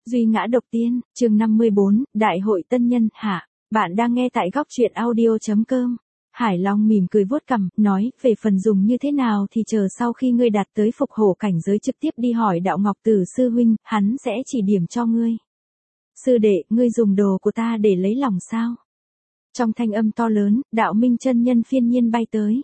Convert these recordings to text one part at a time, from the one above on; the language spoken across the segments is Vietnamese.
Duy ngã độc tiên, chương 54, Đại hội tân nhân, hạ. Bạn đang nghe tại góc truyện audio.com. Hải Long mỉm cười vuốt cằm, nói, về phần dùng như thế nào thì chờ sau khi ngươi đạt tới phục hổ cảnh giới trực tiếp đi hỏi Đạo Ngọc Tử sư huynh, hắn sẽ chỉ điểm cho ngươi. Sư đệ, ngươi dùng đồ của ta để lấy lòng sao? Trong thanh âm to lớn, Đạo Minh chân nhân phiên nhiên bay tới.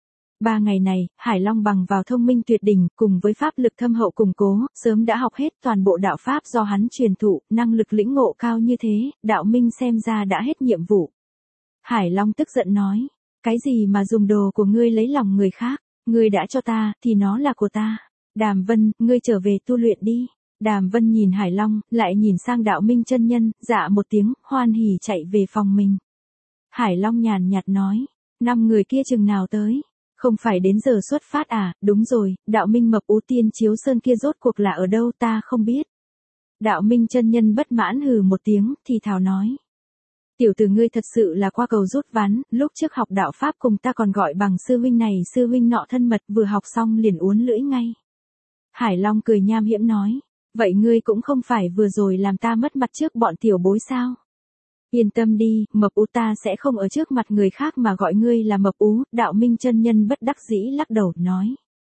3 ngày này, Hải Long bằng vào thông minh tuyệt đỉnh, cùng với pháp lực thâm hậu củng cố, sớm đã học hết toàn bộ đạo pháp do hắn truyền thụ, năng lực lĩnh ngộ cao như thế, Đạo Minh xem ra đã hết nhiệm vụ. Hải Long tức giận nói, cái gì mà dùng đồ của ngươi lấy lòng người khác, ngươi đã cho ta, thì nó là của ta. Đàm Vân, ngươi trở về tu luyện đi. Đàm Vân nhìn Hải Long, lại nhìn sang Đạo Minh chân nhân, dạ một tiếng, hoan hỉ chạy về phòng mình. Hải Long nhàn nhạt nói, 5 người kia chừng nào tới? Không phải đến giờ xuất phát à? Đúng rồi, Đạo Minh mập ú Tiên Chiếu Sơn kia rốt cuộc là ở đâu ta không biết. Đạo Minh chân nhân bất mãn hừ một tiếng, thì thào nói. Tiểu tử ngươi thật sự là qua cầu rút ván, lúc trước học đạo pháp cùng ta còn gọi bằng sư huynh này sư huynh nọ thân mật, vừa học xong liền uốn lưỡi ngay. Hải Long cười nham hiểm nói, vậy ngươi cũng không phải vừa rồi làm ta mất mặt trước bọn tiểu bối sao? Yên tâm đi, mập ú ta sẽ không ở trước mặt người khác mà gọi ngươi là mập ú. Đạo Minh chân nhân bất đắc dĩ lắc đầu nói.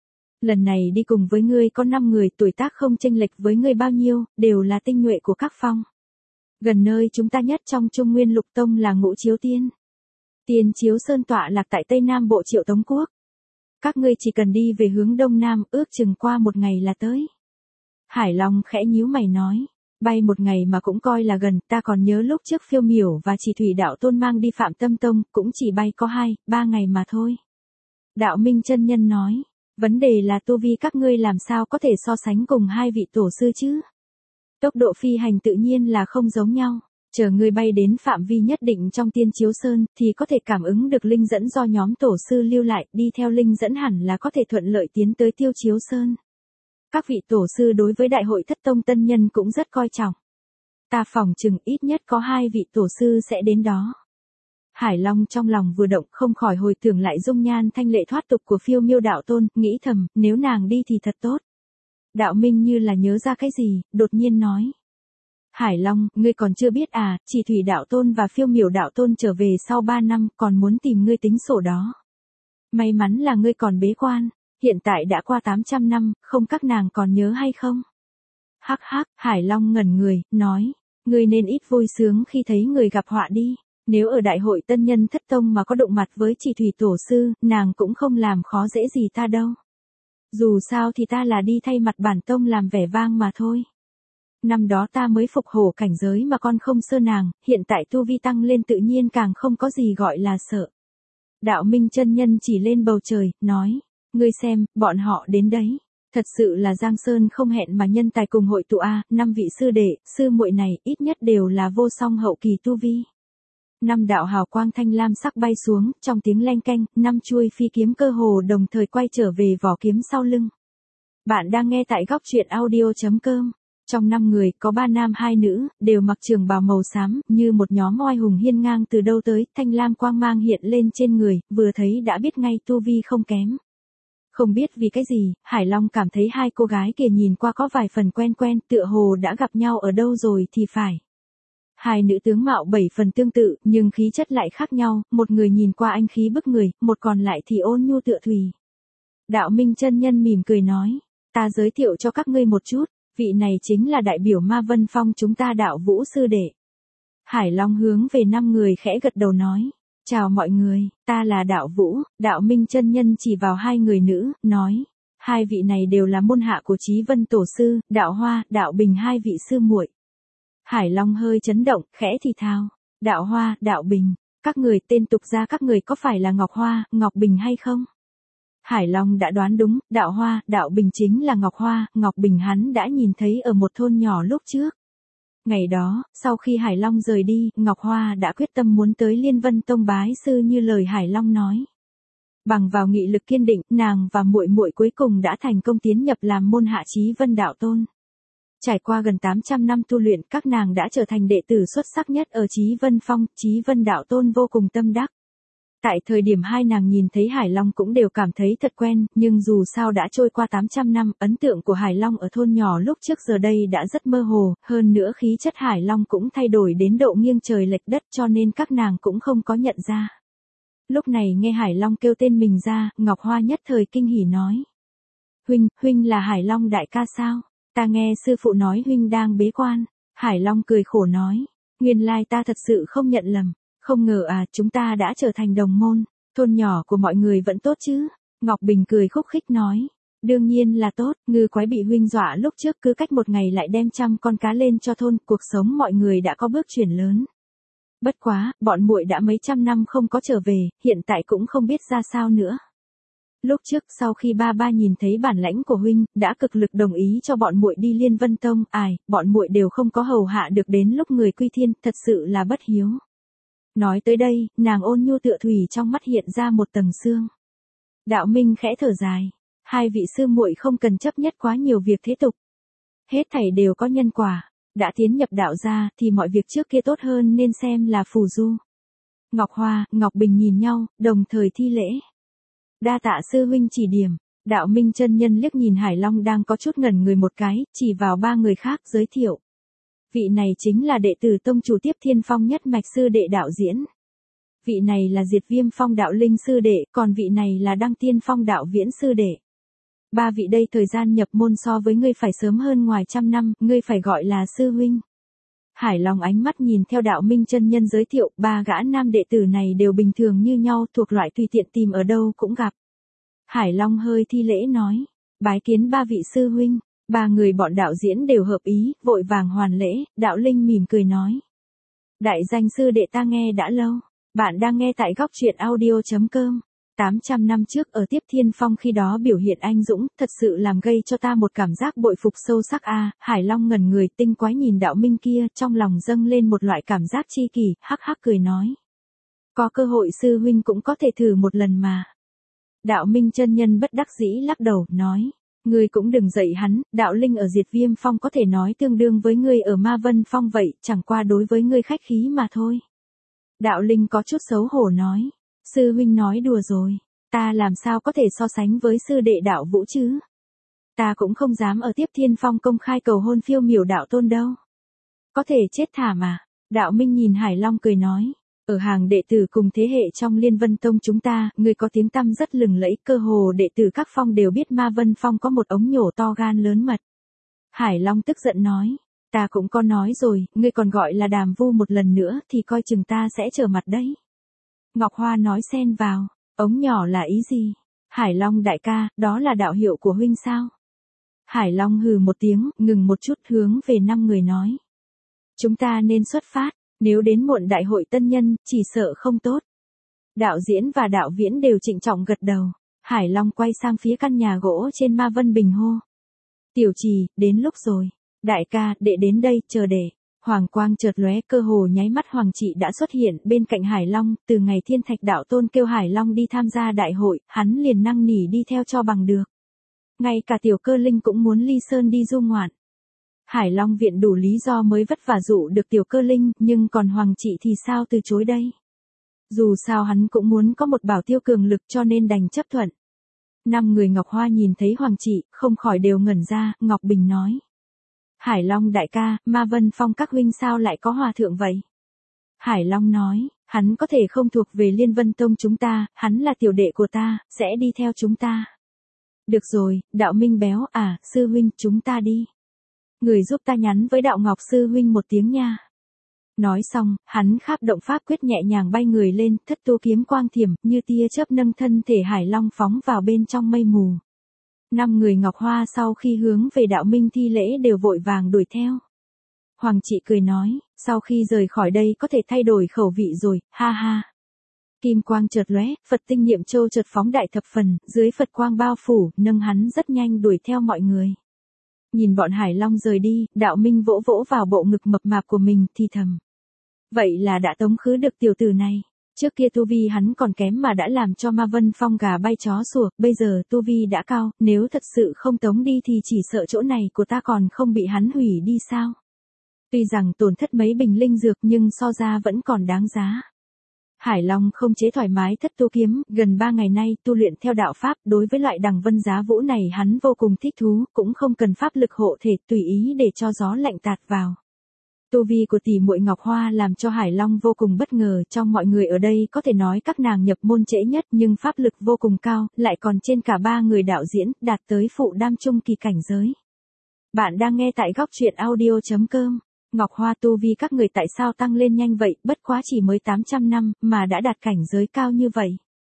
Lần này đi cùng với ngươi có 5 người tuổi tác không chênh lệch với ngươi bao nhiêu, đều là tinh nhuệ của các phong. Gần nơi chúng ta nhất trong Trung Nguyên Lục Tông là Ngũ Chiếu Tiên. Tiên Chiếu Sơn tọa lạc tại Tây Nam Bộ Triệu Tống Quốc. Các ngươi chỉ cần đi về hướng Đông Nam, ước chừng qua 1 ngày là tới. Hải Long khẽ nhíu mày nói. Bay 1 ngày mà cũng coi là gần, ta còn nhớ lúc trước Phiêu Miểu và Chỉ Thủy Đạo Tôn mang đi Phạm Tâm Tông, cũng chỉ bay có 2-3 ngày mà thôi. Đạo Minh chân nhân nói, vấn đề là tu vi các ngươi làm sao có thể so sánh cùng 2 vị tổ sư chứ? Tốc độ phi hành tự nhiên là không giống nhau, chờ ngươi bay đến phạm vi nhất định trong Tiên Chiếu Sơn, thì có thể cảm ứng được linh dẫn do nhóm tổ sư lưu lại, đi theo linh dẫn hẳn là có thể thuận lợi tiến tới Tiêu Chiếu Sơn. Các vị tổ sư đối với đại hội thất tông tân nhân cũng rất coi trọng. Ta phỏng chừng ít nhất có 2 vị tổ sư sẽ đến đó. Hải Long trong lòng vừa động không khỏi hồi tưởng lại dung nhan thanh lệ thoát tục của Phiêu Miêu đạo tôn, nghĩ thầm, nếu nàng đi thì thật tốt. Đạo Minh như là nhớ ra cái gì, đột nhiên nói. Hải Long, ngươi còn chưa biết à, Chỉ Thủy đạo tôn và Phiêu Miểu đạo tôn trở về sau 3 năm, còn muốn tìm ngươi tính sổ đó. May mắn là ngươi còn bế quan. Hiện tại đã qua 800 năm, không các nàng còn nhớ hay không? Hắc hắc, Hải Long ngẩn người, nói, ngươi nên ít vui sướng khi thấy người gặp họa đi. Nếu ở đại hội tân nhân thất tông mà có đụng mặt với Chỉ Thủy tổ sư, nàng cũng không làm khó dễ gì ta đâu. Dù sao thì ta là đi thay mặt bản tông làm vẻ vang mà thôi. Năm đó ta mới phục hổ cảnh giới mà con không sơ nàng, hiện tại tu vi tăng lên tự nhiên càng không có gì gọi là sợ. Đạo Minh chân nhân chỉ lên bầu trời, nói. Ngươi xem, bọn họ đến đấy. Thật sự là Giang Sơn không hẹn mà nhân tài cùng hội tụ a, 5 vị sư đệ, sư muội này ít nhất đều là vô song hậu kỳ tu vi. 5 đạo hào quang thanh lam sắc bay xuống, trong tiếng leng keng, 5 chuôi phi kiếm cơ hồ đồng thời quay trở về vỏ kiếm sau lưng. Bạn đang nghe tại góc truyện audio.com. Trong 5 người có 3 nam 2 nữ, đều mặc trường bào màu xám, như một nhóm oai hùng hiên ngang từ đâu tới, thanh lam quang mang hiện lên trên người, vừa thấy đã biết ngay tu vi không kém. Không biết vì cái gì, Hải Long cảm thấy 2 cô gái kia nhìn qua có vài phần quen quen, tựa hồ đã gặp nhau ở đâu rồi thì phải. 2 nữ tướng mạo 7 phần tương tự, nhưng khí chất lại khác nhau, một người nhìn qua anh khí bức người, một còn lại thì ôn nhu tựa thùy. Đạo Minh chân nhân mỉm cười nói, ta giới thiệu cho các ngươi một chút, vị này chính là đại biểu Ma Vân Phong chúng ta Đạo Vũ sư đệ. Hải Long hướng về 5 người khẽ gật đầu nói. Chào mọi người, ta là Đạo Vũ. Đạo Minh chân nhân chỉ vào 2 người nữ, nói. 2 vị này đều là môn hạ của Chí Vân tổ sư, Đạo Hoa, Đạo Bình 2 vị sư muội. Hải Long hơi chấn động, khẽ thì thào. Đạo Hoa, Đạo Bình, các người tên tục ra các người có phải là Ngọc Hoa, Ngọc Bình hay không? Hải Long đã đoán đúng, Đạo Hoa, Đạo Bình chính là Ngọc Hoa, Ngọc Bình hắn đã nhìn thấy ở một thôn nhỏ lúc trước. Ngày đó, sau khi Hải Long rời đi, Ngọc Hoa đã quyết tâm muốn tới Liên Vân Tông bái sư như lời Hải Long nói. Bằng vào nghị lực kiên định, nàng và muội muội cuối cùng đã thành công tiến nhập làm môn hạ Chí Vân đạo tôn. Trải qua gần 800 năm tu luyện, các nàng đã trở thành đệ tử xuất sắc nhất ở Chí Vân Phong, Chí Vân đạo tôn vô cùng tâm đắc. Tại thời điểm hai nàng nhìn thấy Hải Long cũng đều cảm thấy thật quen, nhưng dù sao đã trôi qua 800 năm, ấn tượng của Hải Long ở thôn nhỏ lúc trước giờ đây đã rất mơ hồ, hơn nữa khí chất Hải Long cũng thay đổi đến độ nghiêng trời lệch đất cho nên các nàng cũng không có nhận ra. Lúc này nghe Hải Long kêu tên mình ra, Ngọc Hoa nhất thời kinh hỉ nói. Huynh là Hải Long đại ca sao? Ta nghe sư phụ nói huynh đang bế quan. Hải Long cười khổ nói. Nguyên lai ta thật sự không nhận lầm. Không ngờ chúng ta đã trở thành đồng môn. Thôn nhỏ của mọi người vẫn tốt chứ? Ngọc Bình cười khúc khích nói. Đương nhiên là tốt, ngư quái bị huynh dọa lúc trước cứ cách một ngày lại đem 100 con cá lên cho thôn, cuộc sống mọi người đã có bước chuyển lớn. Bất quá, bọn muội đã mấy trăm năm không có trở về, hiện tại cũng không biết ra sao nữa. Lúc trước sau khi ba nhìn thấy bản lãnh của huynh, đã cực lực đồng ý cho bọn muội đi Liên Vân Tông, bọn muội đều không có hầu hạ được đến lúc người quy thiên, thật sự là bất hiếu. Nói tới đây, nàng ôn nhu tựa thủy trong mắt hiện ra một tầng sương. Đạo Minh khẽ thở dài, hai vị sư muội không cần chấp nhất quá nhiều việc thế tục. Hết thảy đều có nhân quả, đã tiến nhập đạo gia thì mọi việc trước kia tốt hơn nên xem là phù du. Ngọc Hoa, Ngọc Bình nhìn nhau, đồng thời thi lễ. Đa tạ sư huynh chỉ điểm. Đạo Minh chân nhân liếc nhìn Hải Long đang có chút ngẩn người một cái, chỉ vào ba người khác giới thiệu. Vị này chính là đệ tử tông chủ Tiếp Thiên Phong nhất mạch sư đệ Đạo Diễn. Vị này là Diệt Viêm Phong Đạo Linh sư đệ, còn vị này là Đăng Tiên Phong Đạo Viễn sư đệ. Ba vị đây thời gian nhập môn so với ngươi phải sớm hơn ngoài 100 năm, ngươi phải gọi là sư huynh. Hải Long ánh mắt nhìn theo Đạo Minh chân nhân giới thiệu, ba gã nam đệ tử này đều bình thường như nhau, thuộc loại tùy tiện tìm ở đâu cũng gặp. Hải Long hơi thi lễ nói, bái kiến ba vị sư huynh. Ba người bọn Đạo Diễn đều hợp ý, vội vàng hoàn lễ. Đạo Linh mỉm cười nói. Đại danh sư đệ ta nghe đã lâu. Bạn đang nghe tại góc truyện audio.com. 800 năm trước ở Tiếp Thiên Phong khi đó biểu hiện anh dũng, thật sự làm gây cho ta một cảm giác bội phục sâu sắc Hải Long ngẩn người tinh quái nhìn Đạo Minh kia, trong lòng dâng lên một loại cảm giác chi kỷ, hắc hắc cười nói. Có cơ hội sư huynh cũng có thể thử một lần mà. Đạo Minh chân nhân bất đắc dĩ lắc đầu, nói. Ngươi cũng đừng dạy hắn, Đạo Linh ở Diệt Viêm Phong có thể nói tương đương với ngươi ở Ma Vân Phong vậy, chẳng qua đối với ngươi khách khí mà thôi. Đạo Linh có chút xấu hổ nói. Sư huynh nói đùa rồi, ta làm sao có thể so sánh với sư đệ Đạo Vũ chứ? Ta cũng không dám ở Tiếp Thiên Phong công khai cầu hôn phiêu miểu đạo tôn đâu. Có thể chết thả mà. Đạo Minh nhìn Hải Long cười nói. Ở hàng đệ tử cùng thế hệ trong Liên Vân Tông chúng ta, người có tiếng tăm rất lừng lẫy, cơ hồ đệ tử các phong đều biết Ma Vân Phong có một ống nhổ to gan lớn mật. Hải Long tức giận nói, ta cũng có nói rồi, ngươi còn gọi là Đàm Vu một lần nữa thì coi chừng ta sẽ trở mặt đấy. Ngọc Hoa nói xen vào, ống nhỏ là ý gì? Hải Long đại ca, đó là đạo hiệu của huynh sao? Hải Long hừ một tiếng, ngừng một chút hướng về 5 người nói. Chúng ta nên xuất phát. Nếu đến muộn đại hội tân nhân, chỉ sợ không tốt. Đạo Diễn và Đạo Viễn đều trịnh trọng gật đầu. Hải Long quay sang phía căn nhà gỗ trên Ma Vân Bình hô. Tiểu Trì, đến lúc rồi. Đại ca, đệ đến đây, chờ đệ. Hoàng quang chợt lóe, cơ hồ nháy mắt Hoàng Trị đã xuất hiện bên cạnh Hải Long. Từ ngày Thiên Thạch Đạo Tôn kêu Hải Long đi tham gia đại hội, hắn liền năn nỉ đi theo cho bằng được. Ngay cả Tiểu Cơ Linh cũng muốn ly sơn đi du ngoạn. Hải Long viện đủ lý do mới vất vả dụ được Tiểu Cơ Linh, nhưng còn Hoàng Trị thì sao từ chối đây? Dù sao hắn cũng muốn có một bảo tiêu cường lực cho nên đành chấp thuận. 5 người Ngọc Hoa nhìn thấy Hoàng Trị, không khỏi đều ngẩn ra, Ngọc Bình nói. Hải Long đại ca, Ma Vân Phong các huynh sao lại có hòa thượng vậy? Hải Long nói, hắn có thể không thuộc về Liên Vân Tông chúng ta, hắn là tiểu đệ của ta, sẽ đi theo chúng ta. Được rồi, Đạo Minh béo sư huynh, chúng ta đi. Người giúp ta nhắn với Đạo Ngọc sư huynh một tiếng nha. Nói xong, hắn kháp động pháp quyết nhẹ nhàng bay người lên, thất tu kiếm quang thiểm, như tia chớp nâng thân thể Hải Long phóng vào bên trong mây mù. 5 người Ngọc Hoa sau khi hướng về Đạo Minh thi lễ đều vội vàng đuổi theo. Hoàng Trị cười nói, sau khi rời khỏi đây có thể thay đổi khẩu vị rồi, ha ha. Kim quang chợt lóe, Phật tinh niệm châu chợt phóng đại thập phần, dưới Phật quang bao phủ, nâng hắn rất nhanh đuổi theo mọi người. Nhìn bọn Hải Long rời đi, Đạo Minh vỗ vỗ vào bộ ngực mập mạp của mình, thì thầm. Vậy là đã tống khứ được tiểu tử này. Trước kia tu vi hắn còn kém mà đã làm cho Ma Vân Phong gà bay chó sủa, bây giờ tu vi đã cao, nếu thật sự không tống đi thì chỉ sợ chỗ này của ta còn không bị hắn hủy đi sao. Tuy rằng tổn thất mấy bình linh dược nhưng so ra vẫn còn đáng giá. Hải Long không chế thoải mái thất tu kiếm, gần 3 ngày nay tu luyện theo đạo Pháp, đối với loại đằng vân giá vũ này hắn vô cùng thích thú, cũng không cần pháp lực hộ thể, tùy ý để cho gió lạnh tạt vào. Tu vi của tỷ muội Ngọc Hoa làm cho Hải Long vô cùng bất ngờ, trong mọi người ở đây có thể nói các nàng nhập môn trễ nhất nhưng pháp lực vô cùng cao, lại còn trên cả 3 người đạo diễn, đạt tới phụ đam trung kỳ cảnh giới. Bạn đang nghe tại góc truyện audio.com. Ngọc Hoa tu vi các người tại sao tăng lên nhanh vậy, bất quá chỉ mới 800 năm mà đã đạt cảnh giới cao như vậy.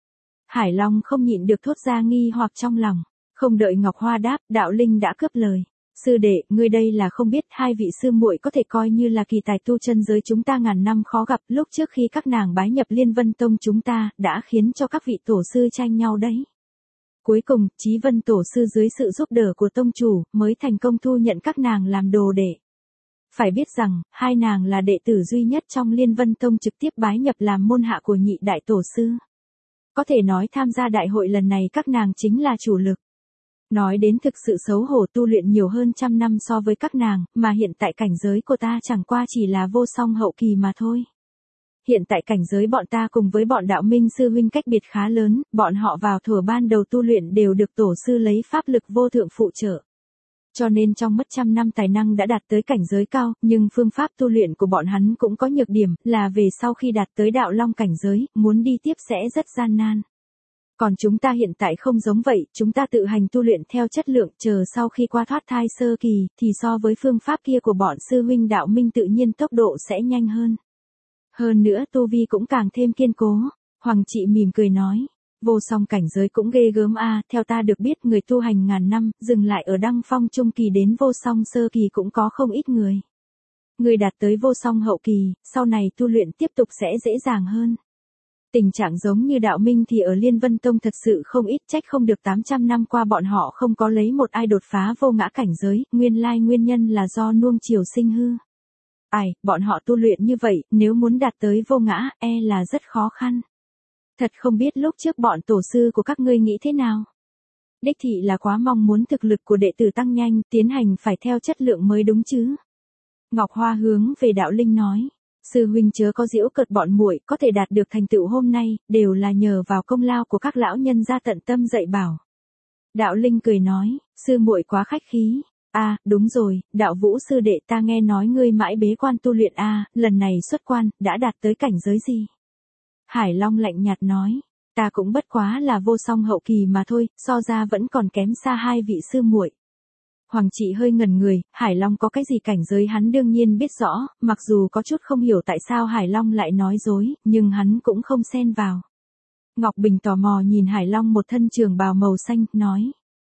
Hải Long không nhịn được thốt ra nghi hoặc trong lòng, không đợi Ngọc Hoa đáp, Đạo Linh đã cướp lời. Sư đệ, ngươi đây là không biết hai vị sư muội có thể coi như là kỳ tài tu chân giới chúng ta ngàn năm khó gặp, lúc trước khi các nàng bái nhập Liên Vân Tông chúng ta, đã khiến cho các vị tổ sư tranh nhau đấy. Cuối cùng, Chí Vân tổ sư dưới sự giúp đỡ của tông chủ, mới thành công thu nhận các nàng làm đồ đệ. Phải biết rằng, hai nàng là đệ tử duy nhất trong Liên Vân Tông trực tiếp bái nhập làm môn hạ của nhị đại tổ sư. Có thể nói tham gia đại hội lần này các nàng chính là chủ lực. Nói đến thực sự xấu hổ, tu luyện nhiều hơn 100 năm so với các nàng, mà hiện tại cảnh giới của ta chẳng qua chỉ là vô song hậu kỳ mà thôi. Hiện tại cảnh giới bọn ta cùng với bọn đạo minh sư huynh cách biệt khá lớn, bọn họ vào thuở ban đầu tu luyện đều được tổ sư lấy pháp lực vô thượng phụ trợ. Cho nên trong mất 100 năm tài năng đã đạt tới cảnh giới cao, nhưng phương pháp tu luyện của bọn hắn cũng có nhược điểm, là về sau khi đạt tới đạo long cảnh giới, muốn đi tiếp sẽ rất gian nan. Còn chúng ta hiện tại không giống vậy, chúng ta tự hành tu luyện theo chất lượng, chờ sau khi qua thoát thai sơ kỳ, thì so với phương pháp kia của bọn sư huynh đạo minh tự nhiên tốc độ sẽ nhanh hơn. Hơn nữa tu vi cũng càng thêm kiên cố. Hoàng chị mỉm cười nói, vô song cảnh giới cũng ghê gớm a, theo ta được biết người tu hành ngàn năm, dừng lại ở đăng phong trung kỳ đến vô song sơ kỳ cũng có không ít người. Người đạt tới vô song hậu kỳ, sau này tu luyện tiếp tục sẽ dễ dàng hơn. Tình trạng giống như đạo minh thì ở Liên Vân Tông thật sự không ít, trách không được 800 năm qua bọn họ không có lấy một ai đột phá vô ngã cảnh giới, nguyên lai nguyên nhân là do nuông chiều sinh hư. Ai, bọn họ tu luyện như vậy, nếu muốn đạt tới vô ngã, là rất khó khăn. Thật không biết lúc trước bọn tổ sư của các ngươi nghĩ thế nào. Đích thị là quá mong muốn thực lực của đệ tử tăng nhanh, tiến hành phải theo chất lượng mới đúng chứ. Ngọc Hoa hướng về Đạo Linh nói, sư huynh chớ có giễu cợt bọn muội, có thể đạt được thành tựu hôm nay, đều là nhờ vào công lao của các lão nhân gia tận tâm dạy bảo. Đạo Linh cười nói, sư muội quá khách khí. Đúng rồi, Đạo Vũ sư đệ, ta nghe nói ngươi mãi bế quan tu luyện lần này xuất quan, đã đạt tới cảnh giới gì? Hải Long lạnh nhạt nói, ta cũng bất quá là vô song hậu kỳ mà thôi, so ra vẫn còn kém xa hai vị sư muội. Hoàng chị hơi ngẩn người, Hải Long có cái gì cảnh giới hắn đương nhiên biết rõ, mặc dù có chút không hiểu tại sao Hải Long lại nói dối, nhưng hắn cũng không xen vào. Ngọc Bình tò mò nhìn Hải Long một thân trường bào màu xanh, nói.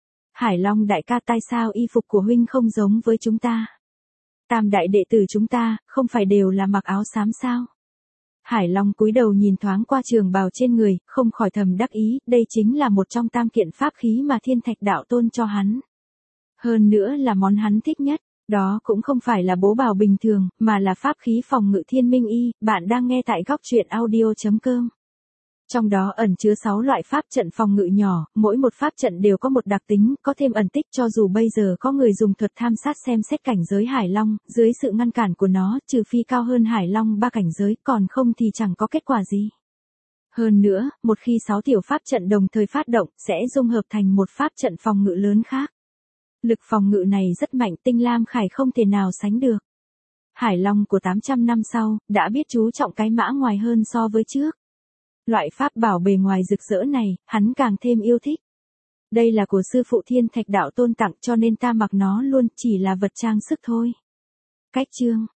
Hải Long đại ca, tại sao y phục của huynh không giống với chúng ta? Tam đại đệ tử chúng ta, không phải đều là mặc áo xám sao? Hải Long cúi đầu nhìn thoáng qua trường bào trên người, không khỏi thầm đắc ý, đây chính là một trong tam kiện pháp khí mà Thiên Thạch Đạo Tôn cho hắn. Hơn nữa là món hắn thích nhất, đó cũng không phải là bố bào bình thường, mà là pháp khí phòng ngự Thiên Minh Y, bạn đang nghe tại góc truyện audio.com. Trong đó ẩn chứa 6 loại pháp trận phòng ngự nhỏ, mỗi một pháp trận đều có một đặc tính, có thêm ẩn tích, cho dù bây giờ có người dùng thuật tham sát xem xét cảnh giới Hải Long, dưới sự ngăn cản của nó, trừ phi cao hơn Hải Long 3 cảnh giới, còn không thì chẳng có kết quả gì. Hơn nữa, một khi 6 tiểu pháp trận đồng thời phát động, sẽ dung hợp thành một pháp trận phòng ngự lớn khác. Lực phòng ngự này rất mạnh, Tinh Lam Khải không thể nào sánh được. Hải Long của 800 năm sau, đã biết chú trọng cái mã ngoài hơn so với trước. Loại pháp bảo bề ngoài rực rỡ này, hắn càng thêm yêu thích. Đây là của sư phụ Thiên Thạch Đạo Tôn tặng, cho nên ta mặc nó luôn, chỉ là vật trang sức thôi. Cách chương